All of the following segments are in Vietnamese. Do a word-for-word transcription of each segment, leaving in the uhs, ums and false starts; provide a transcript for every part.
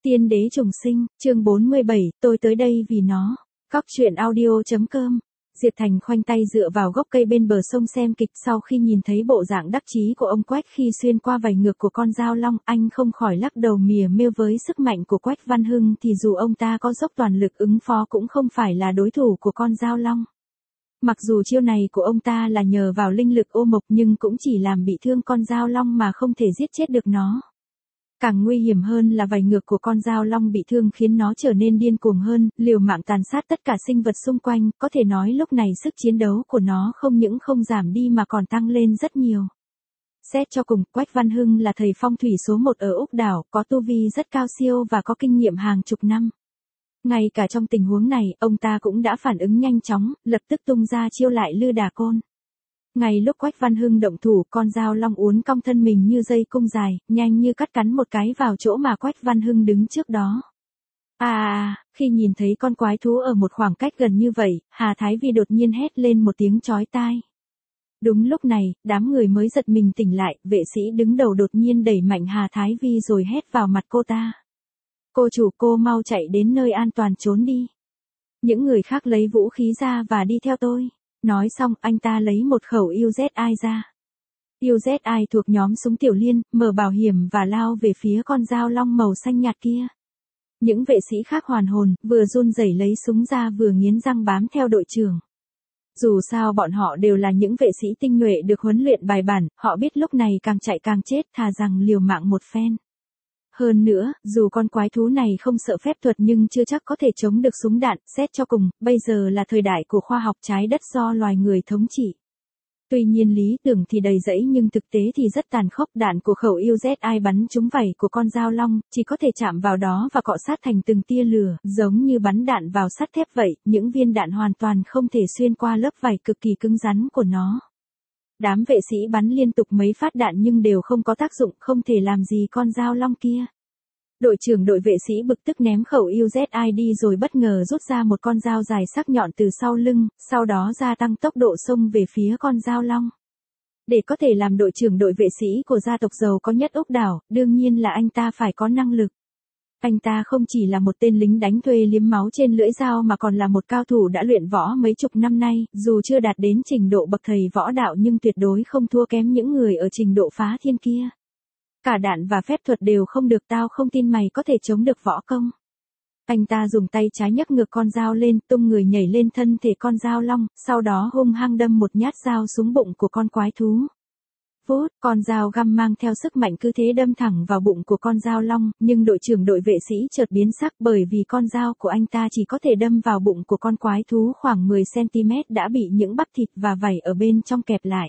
Tiên đế trùng sinh, chương bốn mươi bảy, tôi tới đây vì nó. Cóc truyện audio.com. Diệp Thành khoanh tay dựa vào gốc cây bên bờ sông xem kịch, sau khi nhìn thấy bộ dạng đắc chí của ông Quách khi xuyên qua vảy ngược của con dao long, anh không khỏi lắc đầu mỉa mêu với sức mạnh của Quách Văn Hưng thì dù ông ta có dốc toàn lực ứng phó cũng không phải là đối thủ của con dao long. Mặc dù chiêu này của ông ta là nhờ vào linh lực ô mộc nhưng cũng chỉ làm bị thương con dao long mà không thể giết chết được nó. Càng nguy hiểm hơn là vảy ngược của con dao long bị thương khiến nó trở nên điên cuồng hơn, liều mạng tàn sát tất cả sinh vật xung quanh, có thể nói lúc này sức chiến đấu của nó không những không giảm đi mà còn tăng lên rất nhiều. Xét cho cùng, Quách Văn Hưng là thầy phong thủy số một ở Úc Đảo, có tu vi rất cao siêu và có kinh nghiệm hàng chục năm. Ngay cả trong tình huống này, ông ta cũng đã phản ứng nhanh chóng, lập tức tung ra chiêu lại lư đà côn. Ngay lúc Quách Văn Hưng động thủ, con dao long uốn cong thân mình như dây cung dài, nhanh như cắt cắn một cái vào chỗ mà Quách Văn Hưng đứng trước đó. À, khi nhìn thấy con quái thú ở một khoảng cách gần như vậy, Hà Thái Vi đột nhiên hét lên một tiếng chói tai. Đúng lúc này, đám người mới giật mình tỉnh lại, vệ sĩ đứng đầu đột nhiên đẩy mạnh Hà Thái Vi rồi hét vào mặt cô ta. Cô chủ, cô mau chạy đến nơi an toàn trốn đi. Những người khác lấy vũ khí ra và đi theo tôi. Nói xong, anh ta lấy một khẩu u dét i ra. u dét i thuộc nhóm súng tiểu liên, mở bảo hiểm và lao về phía con dao long màu xanh nhạt kia. Những vệ sĩ khác hoàn hồn, vừa run rẩy lấy súng ra vừa nghiến răng bám theo đội trưởng. Dù sao bọn họ đều là những vệ sĩ tinh nhuệ được huấn luyện bài bản, họ biết lúc này càng chạy càng chết, thà rằng liều mạng một phen. Hơn nữa, dù con quái thú này không sợ phép thuật nhưng chưa chắc có thể chống được súng đạn, xét cho cùng, bây giờ là thời đại của khoa học trái đất do loài người thống trị. Tuy nhiên lý tưởng thì đầy dẫy nhưng thực tế thì rất tàn khốc, đạn của khẩu u dét i bắn trúng vảy của con dao long, chỉ có thể chạm vào đó và cọ sát thành từng tia lửa, giống như bắn đạn vào sắt thép vậy, những viên đạn hoàn toàn không thể xuyên qua lớp vảy cực kỳ cứng rắn của nó. Đám vệ sĩ bắn liên tục mấy phát đạn nhưng đều không có tác dụng, không thể làm gì con dao long kia. Đội trưởng đội vệ sĩ bực tức ném khẩu u dét i đi rồi bất ngờ rút ra một con dao dài sắc nhọn từ sau lưng, sau đó gia tăng tốc độ xông về phía con dao long. Để có thể làm đội trưởng đội vệ sĩ của gia tộc giàu có nhất Úc Đảo, đương nhiên là anh ta phải có năng lực. Anh ta không chỉ là một tên lính đánh thuê liếm máu trên lưỡi dao mà còn là một cao thủ đã luyện võ mấy chục năm nay, dù chưa đạt đến trình độ bậc thầy võ đạo nhưng tuyệt đối không thua kém những người ở trình độ phá thiên kia. Cả đạn và phép thuật đều không được, tao không tin mày có thể chống được võ công. Anh ta dùng tay trái nhấc ngược con dao lên, tung người nhảy lên thân thể con dao long, sau đó hung hăng đâm một nhát dao xuống bụng của con quái thú. Vút, con dao găm mang theo sức mạnh cứ thế đâm thẳng vào bụng của con dao long, nhưng đội trưởng đội vệ sĩ chợt biến sắc bởi vì con dao của anh ta chỉ có thể đâm vào bụng của con quái thú khoảng mười xăng ti mét đã bị những bắp thịt và vảy ở bên trong kẹp lại.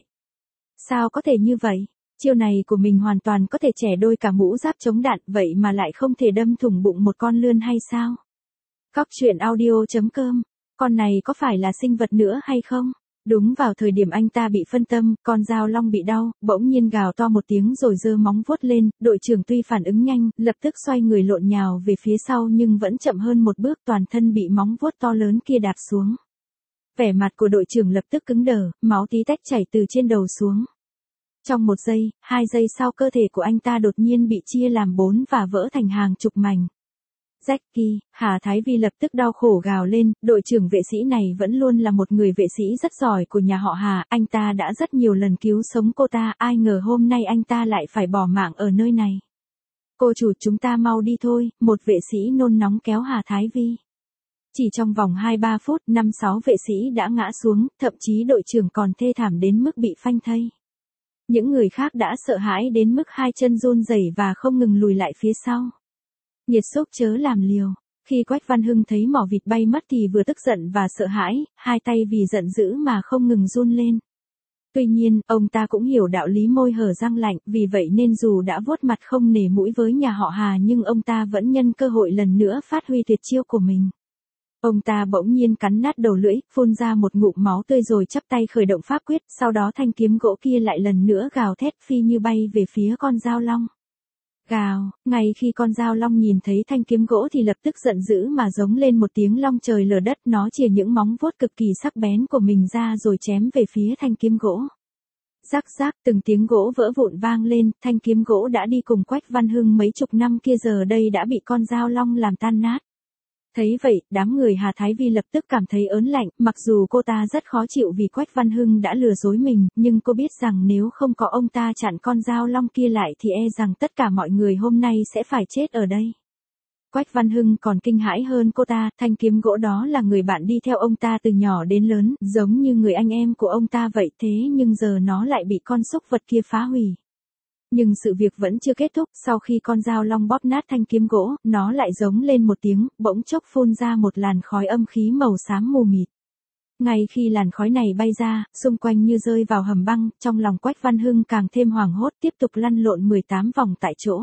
Sao có thể như vậy? Chiêu này của mình hoàn toàn có thể chẻ đôi cả mũ giáp chống đạn, vậy mà lại không thể đâm thủng bụng một con lươn hay sao? Cóc truyện audio.com, con này có phải là sinh vật nữa hay không? Đúng vào thời điểm anh ta bị phân tâm, con dao long bị đau, bỗng nhiên gào to một tiếng rồi giơ móng vuốt lên, đội trưởng tuy phản ứng nhanh, lập tức xoay người lộn nhào về phía sau nhưng vẫn chậm hơn một bước, toàn thân bị móng vuốt to lớn kia đạp xuống. Vẻ mặt của đội trưởng lập tức cứng đờ, máu tí tách chảy từ trên đầu xuống. Trong một giây, hai giây sau cơ thể của anh ta đột nhiên bị chia làm bốn và vỡ thành hàng chục mảnh. Jackie, Hà Thái Vi lập tức đau khổ gào lên, đội trưởng vệ sĩ này vẫn luôn là một người vệ sĩ rất giỏi của nhà họ Hà, anh ta đã rất nhiều lần cứu sống cô ta, ai ngờ hôm nay anh ta lại phải bỏ mạng ở nơi này. Cô chủ, chúng ta mau đi thôi, một vệ sĩ nôn nóng kéo Hà Thái Vi. Chỉ trong vòng hai ba phút, năm sáu vệ sĩ đã ngã xuống, thậm chí đội trưởng còn thê thảm đến mức bị phanh thây. Những người khác đã sợ hãi đến mức hai chân run rẩy và không ngừng lùi lại phía sau. Nhiệt xúc chớ làm liều. Khi Quách Văn Hưng thấy mỏ vịt bay mất thì vừa tức giận và sợ hãi, hai tay vì giận dữ mà không ngừng run lên. Tuy nhiên, ông ta cũng hiểu đạo lý môi hở răng lạnh, vì vậy nên dù đã vuốt mặt không nể mũi với nhà họ Hà nhưng ông ta vẫn nhân cơ hội lần nữa phát huy tuyệt chiêu của mình. Ông ta bỗng nhiên cắn nát đầu lưỡi, phun ra một ngụm máu tươi rồi chắp tay khởi động pháp quyết, sau đó thanh kiếm gỗ kia lại lần nữa gào thét phi như bay về phía con dao long. Gào, ngay khi con dao long nhìn thấy thanh kiếm gỗ thì lập tức giận dữ mà giống lên một tiếng long trời lở đất, nó chìa những móng vuốt cực kỳ sắc bén của mình ra rồi chém về phía thanh kiếm gỗ. Rắc rắc, từng tiếng gỗ vỡ vụn vang lên, thanh kiếm gỗ đã đi cùng Quách Văn Hưng mấy chục năm kia giờ đây đã bị con dao long làm tan nát. Thấy vậy, đám người Hà Thái Vi lập tức cảm thấy ớn lạnh, mặc dù cô ta rất khó chịu vì Quách Văn Hưng đã lừa dối mình, nhưng cô biết rằng nếu không có ông ta chặn con dao long kia lại thì e rằng tất cả mọi người hôm nay sẽ phải chết ở đây. Quách Văn Hưng còn kinh hãi hơn cô ta, thanh kiếm gỗ đó là người bạn đi theo ông ta từ nhỏ đến lớn, giống như người anh em của ông ta vậy, thế nhưng giờ nó lại bị con súc vật kia phá hủy. Nhưng sự việc vẫn chưa kết thúc, sau khi con dao long bóp nát thanh kiếm gỗ, nó lại giống lên một tiếng, bỗng chốc phun ra một làn khói âm khí màu xám mù mịt. Ngay khi làn khói này bay ra, xung quanh như rơi vào hầm băng, trong lòng Quách Văn Hưng càng thêm hoảng hốt, tiếp tục lăn lộn mười tám vòng tại chỗ.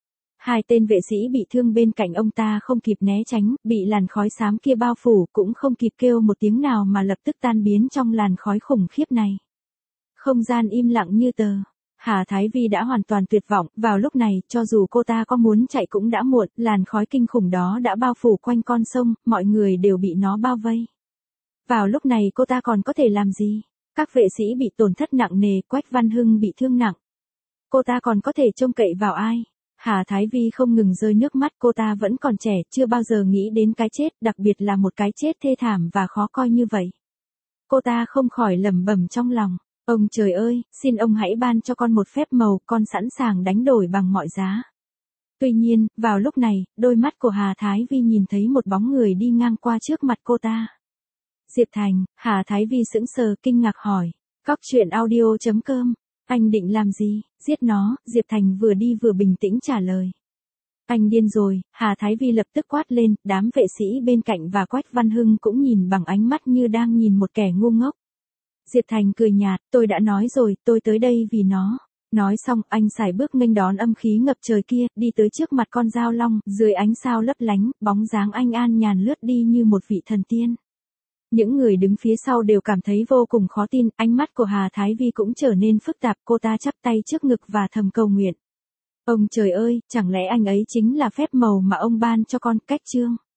Hai tên vệ sĩ bị thương bên cạnh ông ta không kịp né tránh, bị làn khói xám kia bao phủ, cũng không kịp kêu một tiếng nào mà lập tức tan biến trong làn khói khủng khiếp này. Không gian im lặng như tờ. Hà Thái Vi đã hoàn toàn tuyệt vọng, vào lúc này, cho dù cô ta có muốn chạy cũng đã muộn, làn khói kinh khủng đó đã bao phủ quanh con sông, mọi người đều bị nó bao vây. Vào lúc này cô ta còn có thể làm gì? Các vệ sĩ bị tổn thất nặng nề, Quách Văn Hưng bị thương nặng. Cô ta còn có thể trông cậy vào ai? Hà Thái Vi không ngừng rơi nước mắt, cô ta vẫn còn trẻ, chưa bao giờ nghĩ đến cái chết, đặc biệt là một cái chết thê thảm và khó coi như vậy. Cô ta không khỏi lẩm bẩm trong lòng, ông trời ơi, xin ông hãy ban cho con một phép màu, con sẵn sàng đánh đổi bằng mọi giá. Tuy nhiên, vào lúc này, đôi mắt của Hà Thái Vi nhìn thấy một bóng người đi ngang qua trước mặt cô ta. Diệp Thành. Hà Thái Vi sững sờ, kinh ngạc hỏi. Cóc truyện audio chấm com. Anh định làm gì? Giết nó, Diệp Thành vừa đi vừa bình tĩnh trả lời. Anh điên rồi, Hà Thái Vi lập tức quát lên, đám vệ sĩ bên cạnh và Quách Văn Hưng cũng nhìn bằng ánh mắt như đang nhìn một kẻ ngu ngốc. Diệp Thành cười nhạt, tôi đã nói rồi, tôi tới đây vì nó. Nói xong, anh sải bước nghênh đón âm khí ngập trời kia, đi tới trước mặt con dao long, dưới ánh sao lấp lánh, bóng dáng anh an nhàn lướt đi như một vị thần tiên. Những người đứng phía sau đều cảm thấy vô cùng khó tin, ánh mắt của Hà Thái Vi cũng trở nên phức tạp, cô ta chắp tay trước ngực và thầm cầu nguyện. Ông trời ơi, chẳng lẽ anh ấy chính là phép màu mà ông ban cho con? Cách chương